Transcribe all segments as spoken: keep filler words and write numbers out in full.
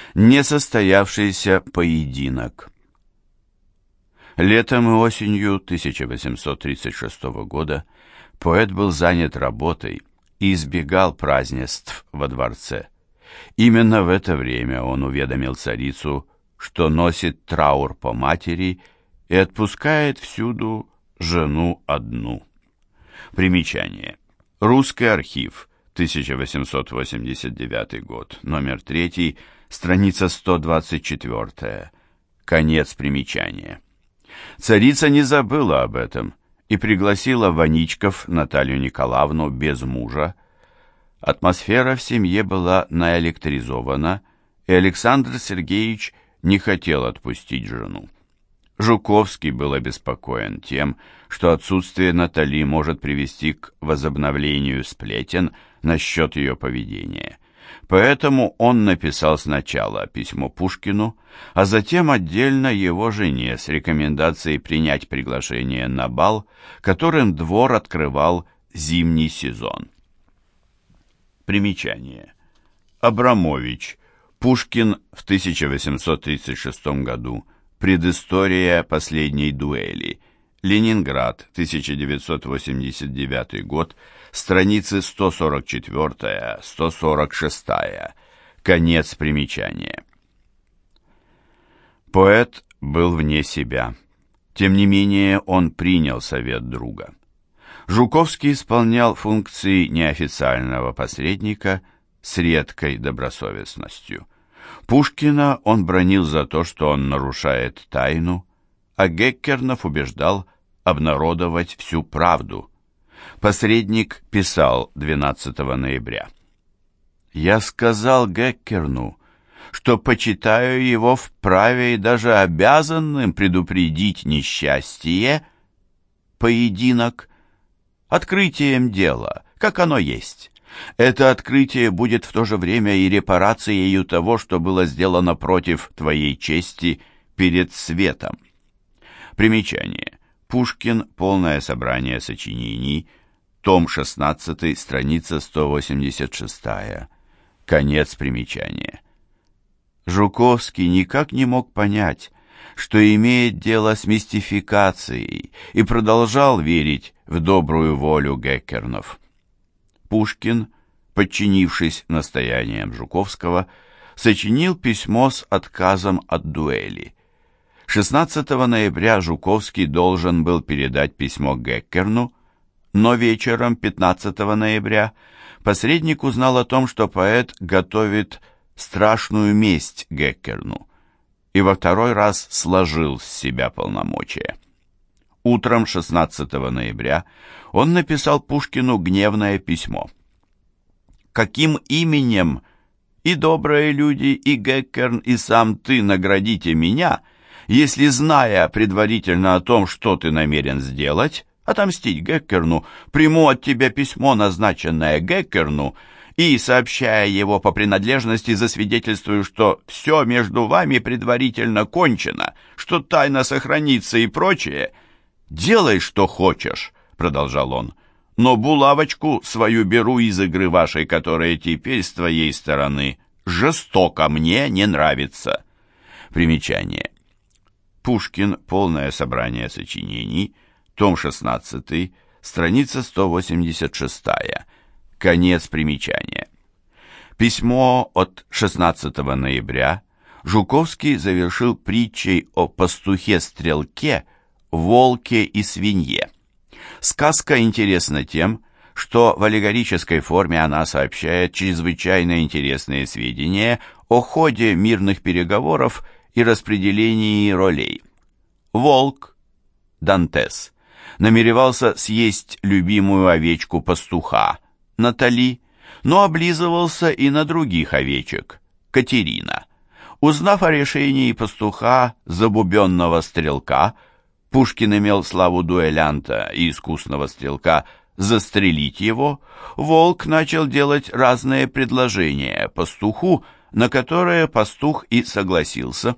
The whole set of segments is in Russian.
Несостоявшийся поединок. Летом и осенью тысяча восемьсот тридцать шестого года поэт был занят работой и избегал празднеств во дворце. Именно в это время он уведомил царицу, что носит траур по матери и отпускает всюду жену одну. Примечание. Русский архив, тысяча восемьсот восемьдесят девятый год, номер три, страница сто двадцать четыре. Конец примечания. Царица не забыла об этом и пригласила Ваничков Наталью Николаевну без мужа. Атмосфера в семье была наэлектризована, и Александр Сергеевич не хотел отпустить жену. Жуковский был обеспокоен тем, что отсутствие Натали может привести к возобновлению сплетен насчет ее поведения. Поэтому он написал сначала письмо Пушкину, а затем отдельно его жене с рекомендацией принять приглашение на бал, которым двор открывал зимний сезон. Примечание. Абрамович. Пушкин в тысяча восемьсот тридцать шестом году. Предыстория последней дуэли. Ленинград, тысяча девятьсот восемьдесят девятый год, страницы сто сорок четыре — сто сорок шесть. Конец примечания. Поэт был вне себя. Тем не менее, он принял совет друга. Жуковский исполнял функции неофициального посредника с редкой добросовестностью. Пушкина он бранил за то, что он нарушает тайну, а Геккернов убеждал обнародовать всю правду. Посредник писал двенадцатого ноября. «Я сказал Геккерну, что почитаю его вправе и даже обязанным предупредить несчастье, поединок, открытием дела, как оно есть. Это открытие будет в то же время и репарацией того, что было сделано против твоей чести перед светом». Примечание. Пушкин. Полное собрание сочинений. Том шестнадцатый, страница сто восемьдесят шесть. Конец примечания. Жуковский никак не мог понять, что имеет дело с мистификацией, и продолжал верить в добрую волю Геккернов. Пушкин, подчинившись настояниям Жуковского, сочинил письмо с отказом от дуэли. шестнадцатого ноября Жуковский должен был передать письмо Геккерну, но вечером пятнадцатого ноября посредник узнал о том, что поэт готовит страшную месть Геккерну, и во второй раз сложил с себя полномочия. Утром шестнадцатого ноября он написал Пушкину гневное письмо. «Каким именем и добрые люди, и Геккерн, и сам ты наградите меня, если, зная предварительно о том, что ты намерен сделать, отомстить Геккерну, приму от тебя письмо, назначенное Геккерну, и, сообщая его по принадлежности, засвидетельствую, что все между вами предварительно кончено, что тайна сохранится и прочее. Делай, что хочешь», — продолжал он, «но булавочку свою беру из игры вашей, которая теперь с твоей стороны жестоко мне не нравится». Примечание. Пушкин. Полное собрание сочинений. Том шестнадцатый, страница сто восемьдесят шесть. Конец примечания. Письмо от шестнадцатого ноября Жуковский завершил притчей о пастухе-стрелке, волке и свинье. Сказка интересна тем, что в аллегорической форме она сообщает чрезвычайно интересные сведения о ходе мирных переговоров и распределении ролей. Волк, Дантес, намеревался съесть любимую овечку пастуха, Натали, но облизывался и на других овечек, Катерина. Узнав о решении пастуха, забубенного стрелка, Пушкин имел славу дуэлянта и искусного стрелка, застрелить его, волк начал делать разные предложения пастуху, на которые пастух и согласился.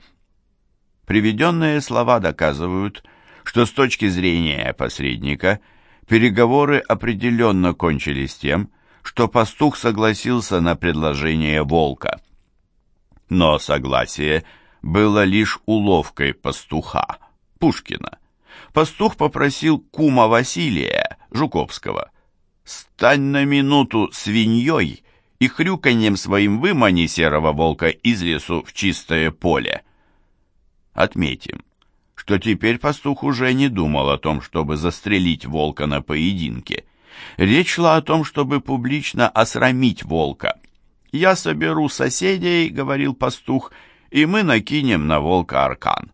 Приведенные слова доказывают, что с точки зрения посредника переговоры определенно кончились тем, что пастух согласился на предложение волка. Но согласие было лишь уловкой пастуха, Пушкина. Пастух попросил кума Василия, Жуковского: «Стань на минуту свиньей и хрюканьем своим вымани серого волка из лесу в чистое поле». Отметим, что теперь пастух уже не думал о том, чтобы застрелить волка на поединке. Речь шла о том, чтобы публично осрамить волка. «Я соберу соседей, — говорил пастух, — и мы накинем на волка аркан».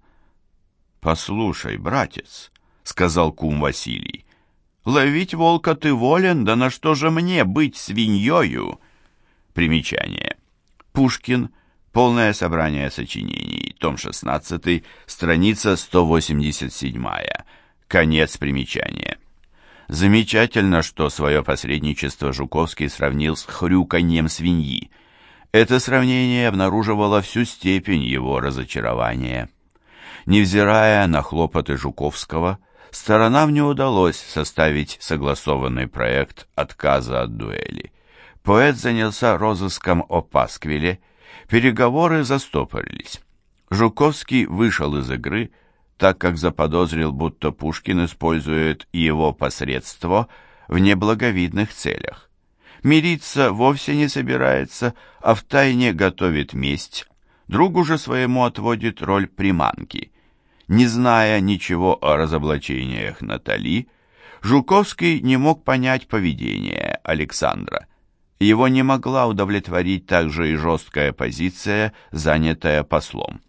«Послушай, братец, — сказал кум Василий, — ловить волка ты волен, да на что же мне быть свиньёю?» Примечание. Пушкин. Полное собрание сочинений. Том шестнадцатый. Страница сто восемьдесят семь. Конец примечания. Замечательно, что свое посредничество Жуковский сравнил с хрюканьем свиньи. Это сравнение обнаруживало всю степень его разочарования. Невзирая на хлопоты Жуковского, сторонам не удалось составить согласованный проект отказа от дуэли. Поэт занялся розыском о пасквиле, переговоры застопорились. Жуковский вышел из игры, так как заподозрил, будто Пушкин использует его посредство в неблаговидных целях. Мириться вовсе не собирается, а втайне готовит месть. Другу же своему отводит роль приманки. Не зная ничего о разоблачениях Натали, Жуковский не мог понять поведение Александра. Его не могла удовлетворить также и жесткая позиция, занятая послом.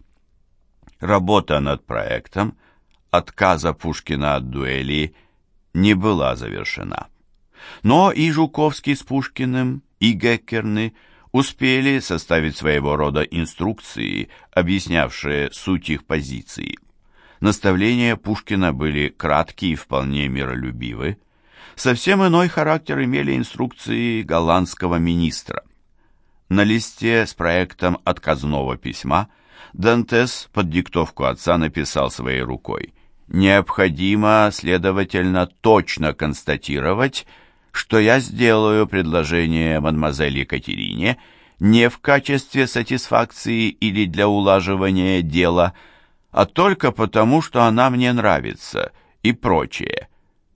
Работа над проектом отказа Пушкина от дуэли не была завершена. Но и Жуковский с Пушкиным, и Геккерны успели составить своего рода инструкции, объяснявшие суть их позиции. Наставления Пушкина были краткие и вполне миролюбивы. Совсем иной характер имели инструкции голландского министра. На листе с проектом отказного письма Дантес под диктовку отца написал своей рукой: «Необходимо, следовательно, точно констатировать, что я сделаю предложение мадемуазель Екатерине не в качестве сатисфакции или для улаживания дела, а только потому, что она мне нравится и прочее».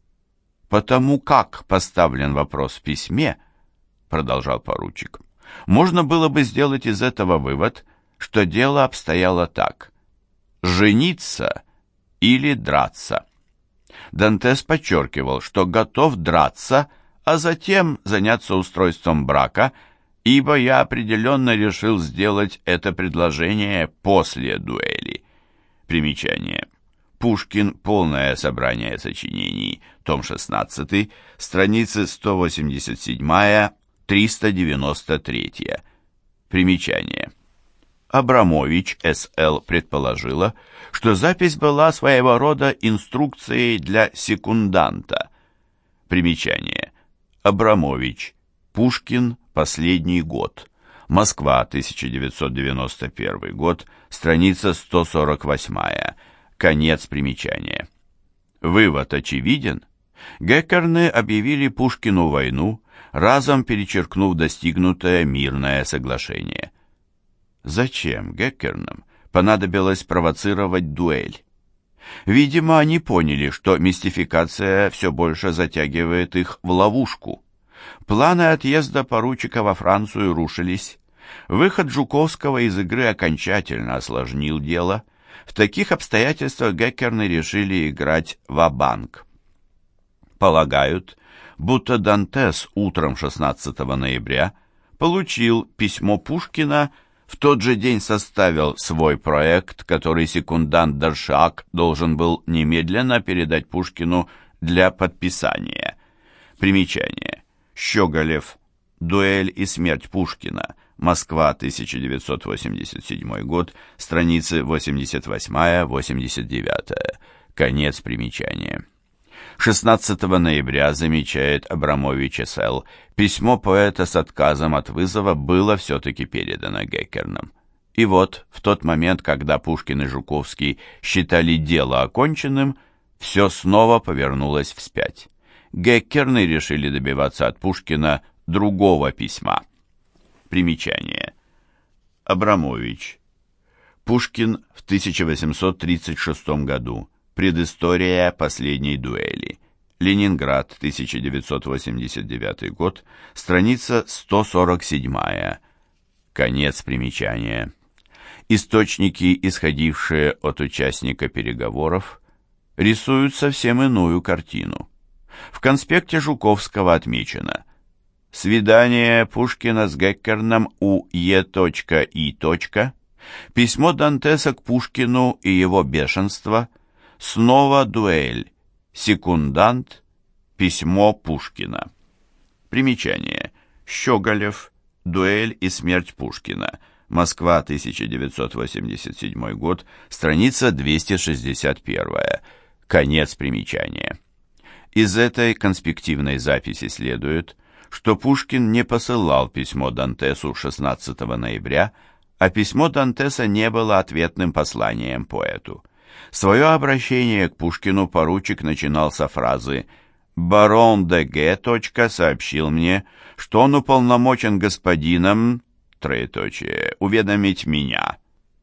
«Потому как поставлен вопрос в письме, — продолжал поручик, — можно было бы сделать из этого вывод, что дело обстояло так: жениться или драться». Дантес подчеркивал, что готов драться, а затем заняться устройством брака, ибо я определенно решил сделать это предложение после дуэли. Примечание. Пушкин. Полное собрание сочинений. Том шестнадцатый. Страницы сто восемьдесят семь — триста девяносто три. Примечание. Абрамович С Л предположила, что запись была своего рода инструкцией для секунданта. Примечание. Абрамович. Пушкин. Последний год. Москва. тысяча девятьсот девяносто первый год. Страница сто сорок восемь. Конец примечания. Вывод очевиден. Геккерны объявили Пушкину войну, разом перечеркнув достигнутое мирное соглашение. Зачем Геккернам понадобилось провоцировать дуэль? Видимо, они поняли, что мистификация все больше затягивает их в ловушку. Планы отъезда поручика во Францию рушились. Выход Жуковского из игры окончательно осложнил дело. В таких обстоятельствах Геккерны решили играть ва-банк. Полагают, будто Дантес утром шестнадцатого ноября получил письмо Пушкина, в тот же день составил свой проект, который секундант Даршак должен был немедленно передать Пушкину для подписания. Примечание. Щеголев. Дуэль и смерть Пушкина. Москва, тысяча девятьсот восемьдесят седьмой год, страницы восемьдесят восемь — восемьдесят девять. Конец примечания. шестнадцатого ноября, замечает Абрамович С Л, письмо поэта с отказом от вызова было все-таки передано Геккернам. И вот, в тот момент, когда Пушкин и Жуковский считали дело оконченным, все снова повернулось вспять. Геккерны решили добиваться от Пушкина другого письма. Примечание. Абрамович. Пушкин в тысяча восемьсот тридцать шестом году. Предыстория последней дуэли. Ленинград, тысяча девятьсот восемьдесят девятый год. Страница сто сорок семь. Конец примечания. Источники, исходившие от участника переговоров, рисуют совсем иную картину. В конспекте Жуковского отмечено: свидание Пушкина с Геккерном у Е.И. Письмо Дантеса к Пушкину и его бешенство, снова дуэль, секундант, письмо Пушкина. Примечание. Щеголев. Дуэль и смерть Пушкина. Москва, тысяча девятьсот восемьдесят седьмой год, страница двести шестьдесят один. Конец примечания. Из этой конспективной записи следует, что Пушкин не посылал письмо Дантесу шестнадцатого ноября, а письмо Дантеса не было ответным посланием поэту. Свое обращение к Пушкину поручик начинал со фразы «Барон де Г. сообщил мне, что он уполномочен господином, троеточие, уведомить меня».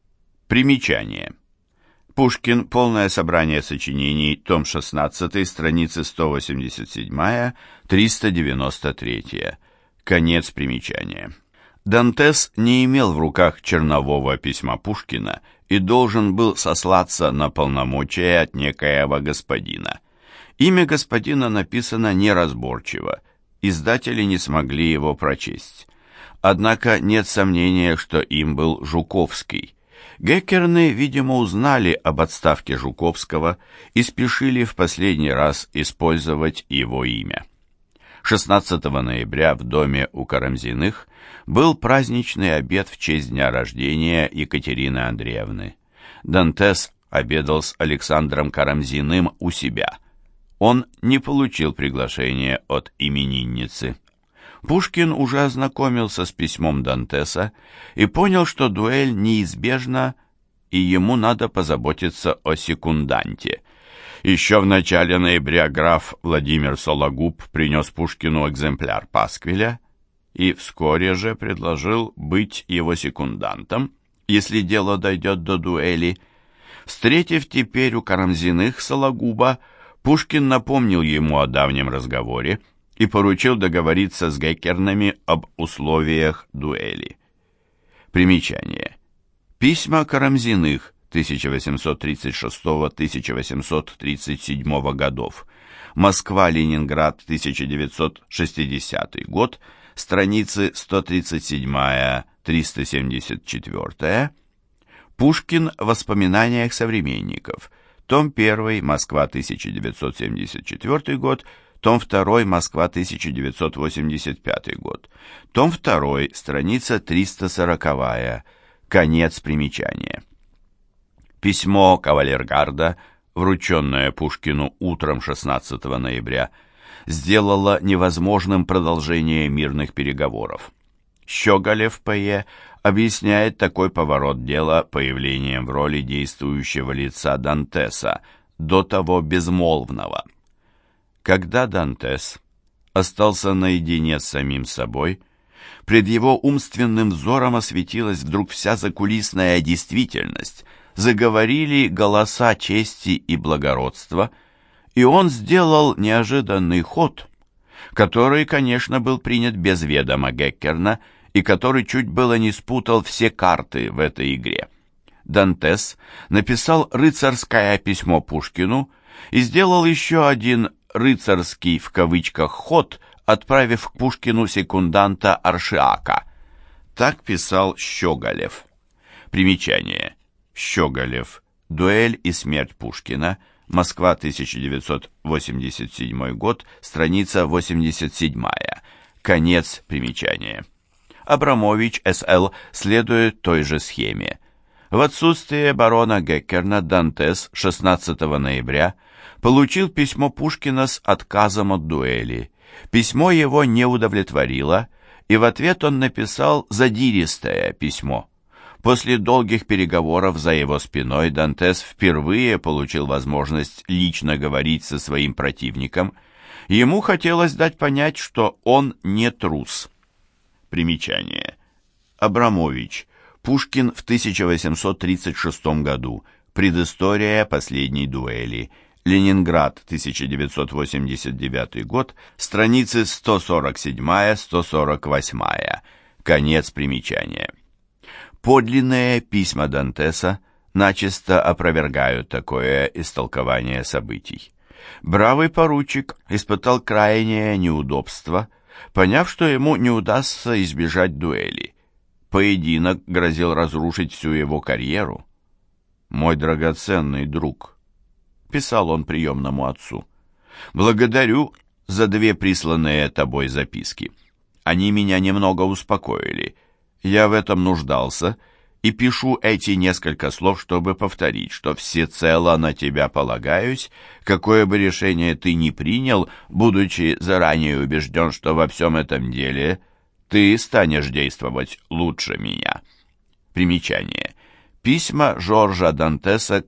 Примечание. Пушкин. Полное собрание сочинений. Том шестнадцатый. Страницы сто восемьдесят семь — триста девяносто три. Конец примечания. Дантес не имел в руках чернового письма Пушкина и должен был сослаться на полномочия от некоего господина. Имя господина написано неразборчиво, издатели не смогли его прочесть. Однако нет сомнения, что им был Жуковский. Геккерны, видимо, узнали об отставке Жуковского и спешили в последний раз использовать его имя. шестнадцатого ноября в доме у Карамзиных был праздничный обед в честь дня рождения Екатерины Андреевны. Дантес обедал с Александром Карамзиным у себя. Он не получил приглашения от именинницы. Пушкин уже ознакомился с письмом Дантеса и понял, что дуэль неизбежна, и ему надо позаботиться о секунданте. Еще в начале ноября граф Владимир Сологуб принес Пушкину экземпляр пасквиля и вскоре же предложил быть его секундантом, если дело дойдет до дуэли. Встретив теперь у Карамзиных Сологуба, Пушкин напомнил ему о давнем разговоре и поручил договориться с Геккернами об условиях дуэли. Примечание. Письма Карамзиных тысяча восемьсот тридцать шестого — тысяча восемьсот тридцать седьмого годов. Москва-Ленинград, тысяча девятьсот шестидесятый год, страницы сто тридцать семь — триста семьдесят четыре. Пушкин в воспоминаниях современников. Том один, Москва, тысяча девятьсот семьдесят четвёртый год, том два, Москва, тысяча девятьсот восемьдесят пятый год, том два, страница триста сороковая. Конец примечания. Письмо кавалергарда, врученное Пушкину утром шестнадцатого ноября, сделало невозможным продолжение мирных переговоров. Щеголев П.Е. объясняет такой поворот дела появлением в роли действующего лица Дантеса, до того безмолвного. Когда Дантес остался наедине с самим собой, пред его умственным взором осветилась вдруг вся закулисная действительность, заговорили голоса чести и благородства, и он сделал неожиданный ход, который, конечно, был принят без ведома Геккерна и который чуть было не спутал все карты в этой игре. Дантес написал рыцарское письмо Пушкину и сделал еще один «рыцарский» в кавычках ход, отправив к Пушкину секунданта Аршиака. Так писал Щеголев. Примечание. Щеголев. Дуэль и смерть Пушкина. Москва, тысяча девятьсот восемьдесят седьмой год, страница восемьдесят семь. Конец примечания. Абрамович С.Л. следует той же схеме. В отсутствие барона Геккерна Дантес шестнадцатого ноября получил письмо Пушкина с отказом от дуэли. Письмо его не удовлетворило, и в ответ он написал задиристое письмо. После долгих переговоров за его спиной Дантес впервые получил возможность лично говорить со своим противником. Ему хотелось дать понять, что он не трус. Примечание. Абрамович. Пушкин в тысяча восемьсот тридцать шестом году. Предыстория последней дуэли. Ленинград, тысяча девятьсот восемьдесят девятый год. Страницы сто сорок семь - сто сорок восемь. Конец примечания. Подлинные письма Дантеса начисто опровергают такое истолкование событий. Бравый поручик испытал крайнее неудобство, поняв, что ему не удастся избежать дуэли. Поединок грозил разрушить всю его карьеру. «Мой драгоценный друг», — писал он приемному отцу, — «благодарю за две присланные тобой записки. Они меня немного успокоили. Я в этом нуждался и пишу эти несколько слов, чтобы повторить, что всецело на тебя полагаюсь, какое бы решение ты ни принял, будучи заранее убежден, что во всем этом деле ты станешь действовать лучше меня». Примечание. Письма Жоржа Дантеса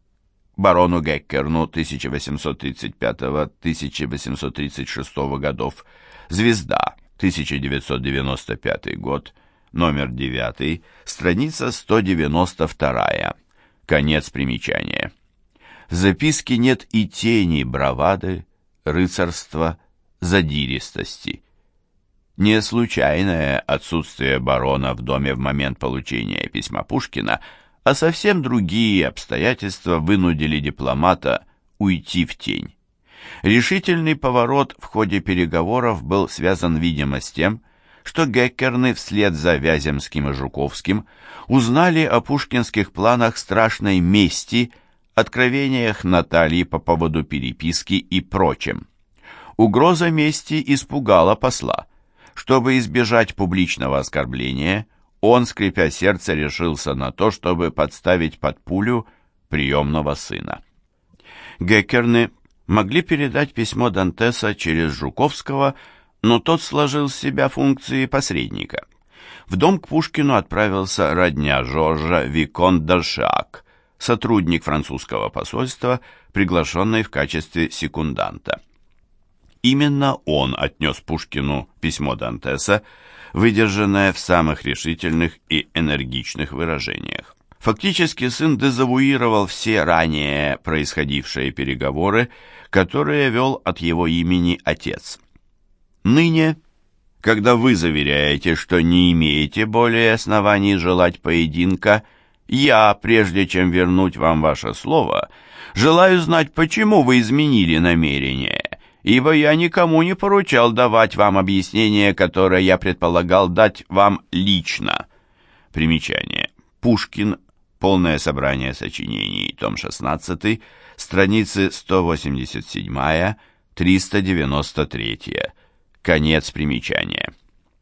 барону Геккерну тысяча восемьсот тридцать пятого — тысяча восемьсот тридцать шестого годов. «Звезда», тысяча девятьсот девяносто пятый год, номер девятый, страница сто девяносто вторая. Конец примечания. В записке нет и тени бравады, рыцарства, задиристости. Не случайное отсутствие барона в доме в момент получения письма Пушкина, а совсем другие обстоятельства вынудили дипломата уйти в тень. Решительный поворот в ходе переговоров был связан, видимо, с тем, что Геккерны вслед за Вяземским и Жуковским узнали о пушкинских планах страшной мести, откровениях Натальи по поводу переписки и прочем. Угроза мести испугала посла. Чтобы избежать публичного оскорбления, он, скрипя сердце, решился на то, чтобы подставить под пулю приемного сына. Геккерны могли передать письмо Дантеса через Жуковского, но тот сложил с себя функции посредника. В дом к Пушкину отправился родня Жоржа Викон Д'Аршак, сотрудник французского посольства, приглашенный в качестве секунданта. Именно он отнес Пушкину письмо Дантеса, выдержанное в самых решительных и энергичных выражениях. Фактически сын дезавуировал все ранее происходившие переговоры, которые вел от его имени отец. Ныне, когда вы заверяете, что не имеете более оснований желать поединка, я, прежде чем вернуть вам ваше слово, желаю знать, почему вы изменили намерение, ибо я никому не поручал давать вам объяснение, которое я предполагал дать вам лично. Примечание. Пушкин. Полное собрание сочинений. Том шестнадцатый. Страницы сто восемьдесят семь — триста девяносто три. Конец примечания.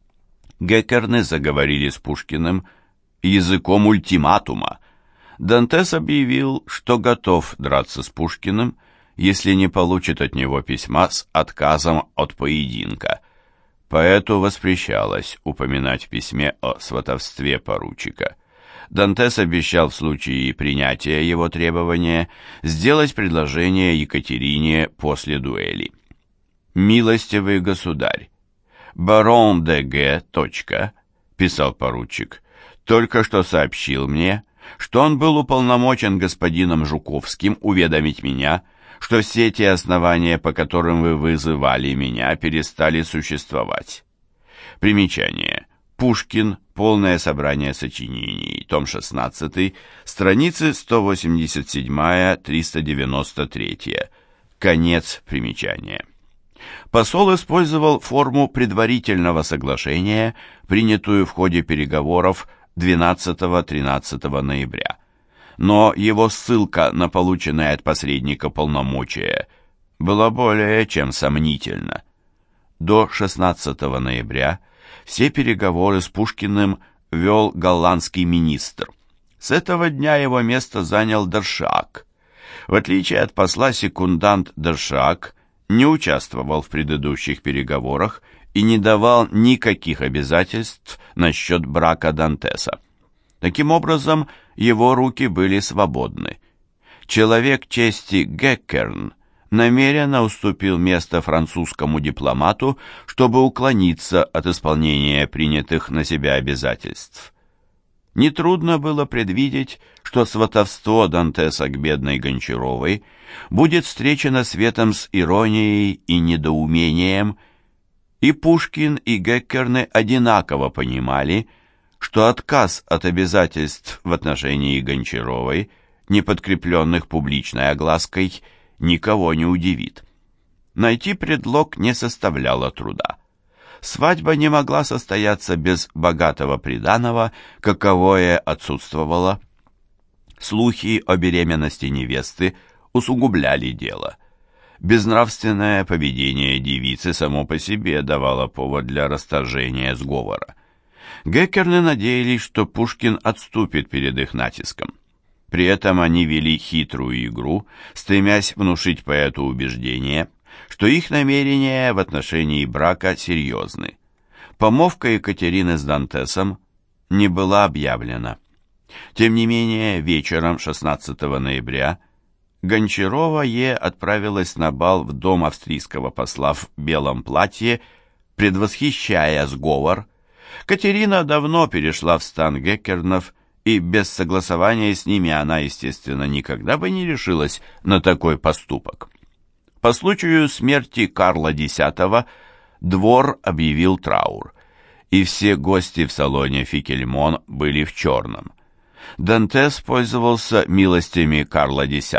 Геккерны заговорили с Пушкиным языком ультиматума. Дантес объявил, что готов драться с Пушкиным, если не получит от него письма с отказом от поединка. Поэту воспрещалось упоминать в письме о сватовстве поручика. Дантес обещал в случае принятия его требования сделать предложение Екатерине после дуэли. «Милостивый государь, барон де Г. Точка, — писал поручик, — только что сообщил мне, что он был уполномочен господином Жуковским уведомить меня, что все те основания, по которым вы вызывали меня, перестали существовать». Примечание. Пушкин. Полное собрание сочинений. Том шестнадцатый. Страницы сто восемьдесят семь — триста девяносто три. Конец примечания. Посол использовал форму предварительного соглашения, принятую в ходе переговоров двенадцатого-тринадцатого ноября. Но его ссылка на полученное от посредника полномочия была более чем сомнительна. До шестнадцатого ноября все переговоры с Пушкиным вел голландский министр. С этого дня его место занял Д'Аршак. В отличие от посла, секундант Д'Аршак не участвовал в предыдущих переговорах и не давал никаких обязательств насчет брака Дантеса. Таким образом, его руки были свободны. Человек чести Геккерн намеренно уступил место французскому дипломату, чтобы уклониться от исполнения принятых на себя обязательств. Нетрудно было предвидеть, что сватовство Дантеса к бедной Гончаровой будет встречено Светом с иронией и недоумением, и Пушкин, и Геккерны одинаково понимали, что отказ от обязательств в отношении Гончаровой, не подкрепленных публичной оглаской, никого не удивит. Найти предлог не составляло труда. Свадьба не могла состояться без богатого приданого, каковое отсутствовало. Слухи о беременности невесты усугубляли дело. Безнравственное поведение девицы само по себе давало повод для расторжения сговора. Геккерны надеялись, что Пушкин отступит перед их натиском. При этом они вели хитрую игру, стремясь внушить поэту убеждение, что их намерения в отношении брака серьезны. Помолвка Екатерины с Дантесом не была объявлена. Тем не менее, вечером шестнадцатого ноября Гончарова Е. отправилась на бал в дом австрийского посла в белом платье, предвосхищая сговор. Катерина давно перешла в стан Геккернов, и без согласования с ними она, естественно, никогда бы не решилась на такой поступок. По случаю смерти Карла X двор объявил траур, и все гости в салоне «Фикельмон» были в черном. Дантес пользовался милостями Карла X.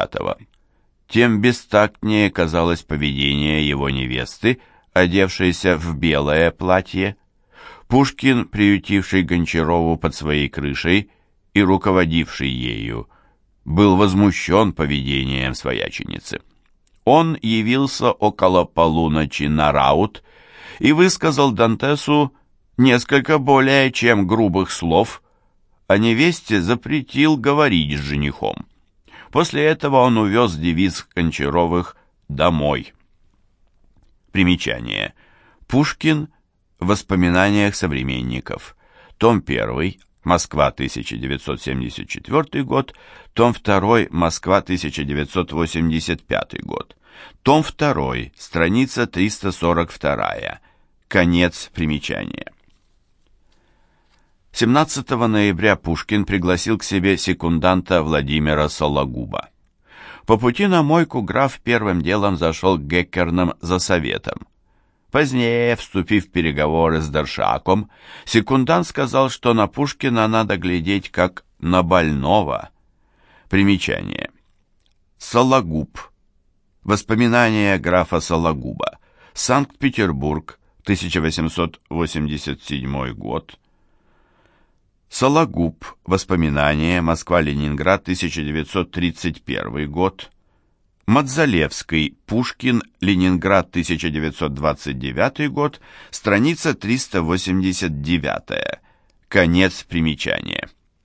Тем бестактнее казалось поведение его невесты, одевшейся в белое платье. Пушкин, приютивший Гончарову под своей крышей и руководивший ею, был возмущен поведением свояченицы. Он явился около полуночи на раут и высказал Дантесу несколько более чем грубых слов, а невесте запретил говорить с женихом. После этого он увез девиц Гончаровых домой. Примечание. Пушкин в воспоминаниях современников. Том первый. Москва, тысяча девятьсот семьдесят четвёртый год. Том второй. Москва, тысяча девятьсот восемьдесят пятый год. Том второй. Страница триста сорок два. Конец примечания. семнадцатого ноября Пушкин пригласил к себе секунданта Владимира Сологуба. По пути на мойку граф первым делом зашел к Геккернам за советом. Позднее, вступив в переговоры с Даршаком, секундант сказал, что на Пушкина надо глядеть как на больного. Примечание. Сологуб. Воспоминания графа Сологуба. Санкт-Петербург, тысяча восемьсот восемьдесят седьмой год. Сологуб. Воспоминания. Москва-Ленинград, тысяча девятьсот тридцать первый год. Мадзалевский. Пушкин. Ленинград, тысяча девятьсот двадцать девятый год. Страница триста восемьдесят девять. Конец примечания.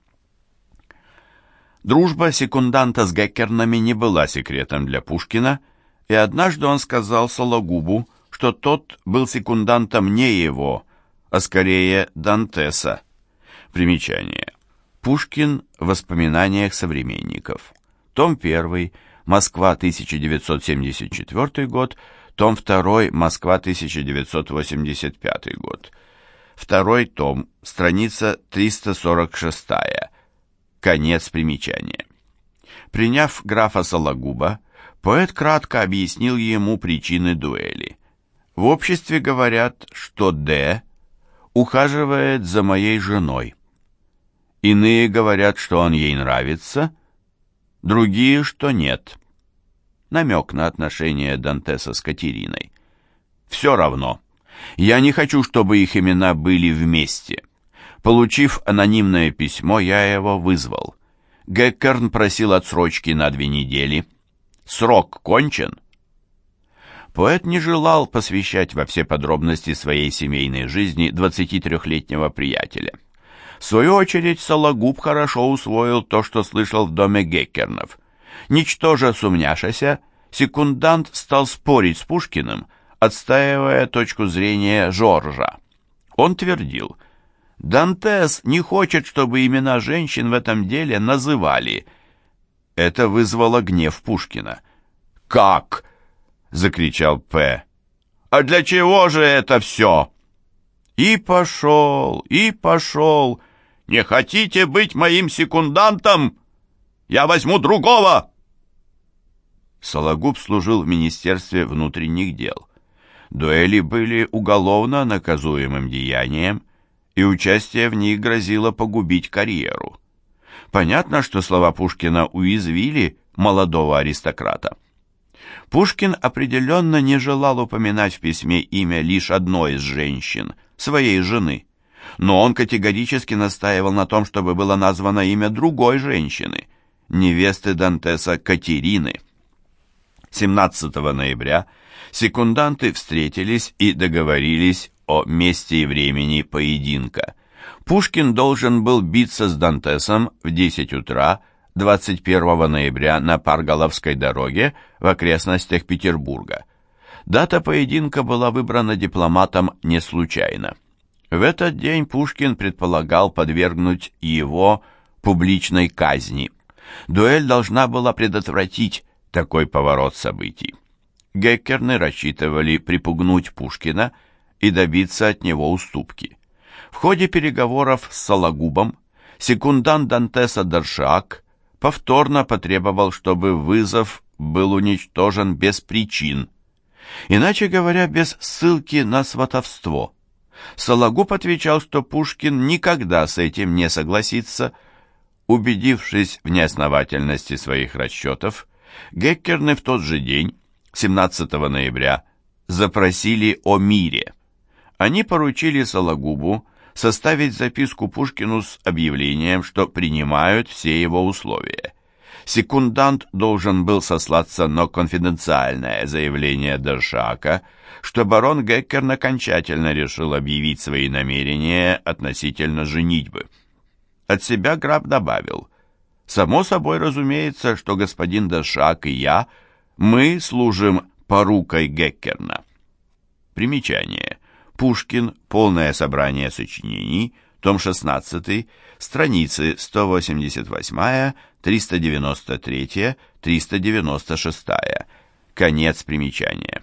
Дружба секунданта с Геккернами не была секретом для Пушкина, и однажды он сказал Сологубу, что тот был секундантом не его, а скорее Дантеса. Примечание. Пушкин в воспоминаниях современников. Том первый. Москва, тысяча девятьсот семьдесят четвёртый год. Том второй. Москва, тысяча девятьсот восемьдесят пятый год. Второй том. Страница триста сорок шесть. Конец примечания. Приняв графа Сологуба, поэт кратко объяснил ему причины дуэли. В обществе говорят, что Д. ухаживает за моей женой. Иные говорят, что он ей нравится, другие, что нет. Намек на отношения Дантеса с Катериной. Все равно. Я не хочу, чтобы их имена были вместе. Получив анонимное письмо, я его вызвал. Геккерн просил отсрочки на две недели. Срок кончен. Поэт не желал посвящать во все подробности своей семейной жизни двадцатитрёхлетнего приятеля. В свою очередь, Сологуб хорошо усвоил то, что слышал в доме Геккернов. Ничтоже сумняшася, секундант стал спорить с Пушкиным, отстаивая точку зрения Жоржа. Он твердил: «Дантес не хочет, чтобы имена женщин в этом деле называли». Это вызвало гнев Пушкина. «Как?» — закричал П. «А для чего же это все?» И пошел, и пошел, Не хотите быть моим секундантом? Я возьму другого!» Сологуб служил в Министерстве внутренних дел. Дуэли были уголовно наказуемым деянием, и участие в них грозило погубить карьеру. Понятно, что слова Пушкина уязвили молодого аристократа. Пушкин определенно не желал упоминать в письме имя лишь одной из женщин, своей жены, но он категорически настаивал на том, чтобы было названо имя другой женщины, невесты Дантеса Катерины. семнадцатого ноября секунданты встретились и договорились о месте и времени поединка. Пушкин должен был биться с Дантесом в десять утра двадцать первого ноября на Парголовской дороге в окрестностях Петербурга. Дата поединка была выбрана дипломатом не случайно. В этот день Пушкин предполагал подвергнуть его публичной казни. Дуэль должна была предотвратить такой поворот событий. Геккерны рассчитывали припугнуть Пушкина и добиться от него уступки. В ходе переговоров с Сологубом секундант Дантеса Д'Аршак повторно потребовал, чтобы вызов был уничтожен без причин, иначе говоря, без ссылки на сватовство. Сологуб отвечал, что Пушкин никогда с этим не согласится. Убедившись в неосновательности своих расчетов, Геккерны в тот же день, семнадцатого ноября, запросили о мире. Они поручили Сологубу составить записку Пушкину с объявлением, что принимают все его условия. Секундант должен был сослаться на конфиденциальное заявление Д'Аршака, что барон Геккерн окончательно решил объявить свои намерения относительно женитьбы. От себя граф добавил: «Само собой разумеется, что господин Д'Аршак и я, мы служим порукой Геккерна». Примечание. Пушкин. Полное собрание сочинений. Том шестнадцатый. Страницы сто восемьдесят восемь, триста девяносто три, триста девяносто шесть. Конец примечания.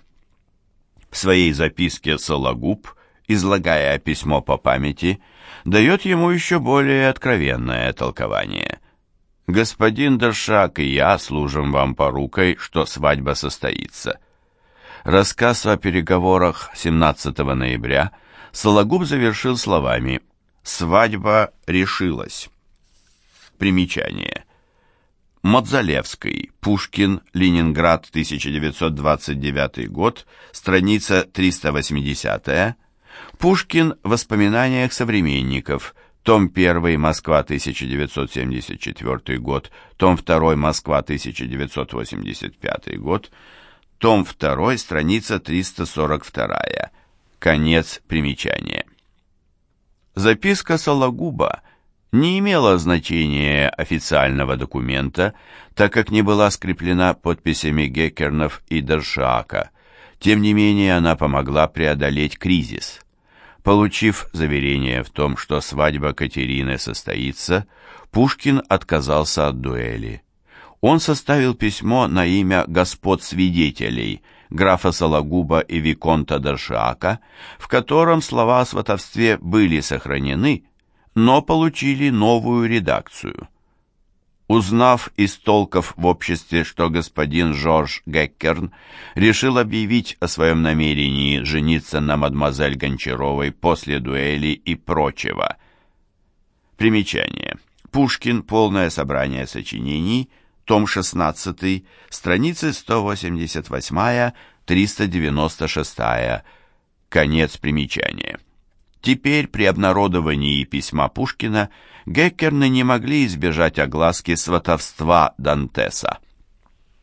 В своей записке Сологуб, излагая письмо по памяти, дает ему еще более откровенное толкование. «Господин Д'Аршак и я служим вам порукой, что свадьба состоится». Рассказ о переговорах семнадцатого ноября Сологуб завершил словами: «Свадьба решилась». Примечание. Модзалевский. Пушкин. Ленинград. тысяча девятьсот двадцать девятый год. Страница триста восемьдесят. Пушкин. В воспоминаниях современников. Том один. Москва. тысяча девятьсот семьдесят четвёртый год. Том два. Москва. тысяча девятьсот восемьдесят пятый год. Том два. Страница триста сорок два. Конец примечания. Записка Сологуба не имела значения официального документа, так как не была скреплена подписями Геккернов и Д'Аршака. Тем не менее, она помогла преодолеть кризис. Получив заверение в том, что свадьба Катерины состоится, Пушкин отказался от дуэли. Он составил письмо на имя господ свидетелей, графа Сологуба и виконта Д'Аршака, в котором слова о сватовстве были сохранены, но получили новую редакцию. Узнав из толков в обществе, что господин Жорж Геккерн решил объявить о своем намерении жениться на мадемуазель Гончаровой после дуэли и прочего. Примечание. Пушкин. Полное собрание сочинений. Том шестнадцатый. Страницы сто восемьдесят восемь, триста девяносто шесть. Конец примечания. Теперь при обнародовании письма Пушкина Геккерны не могли избежать огласки сватовства Дантеса.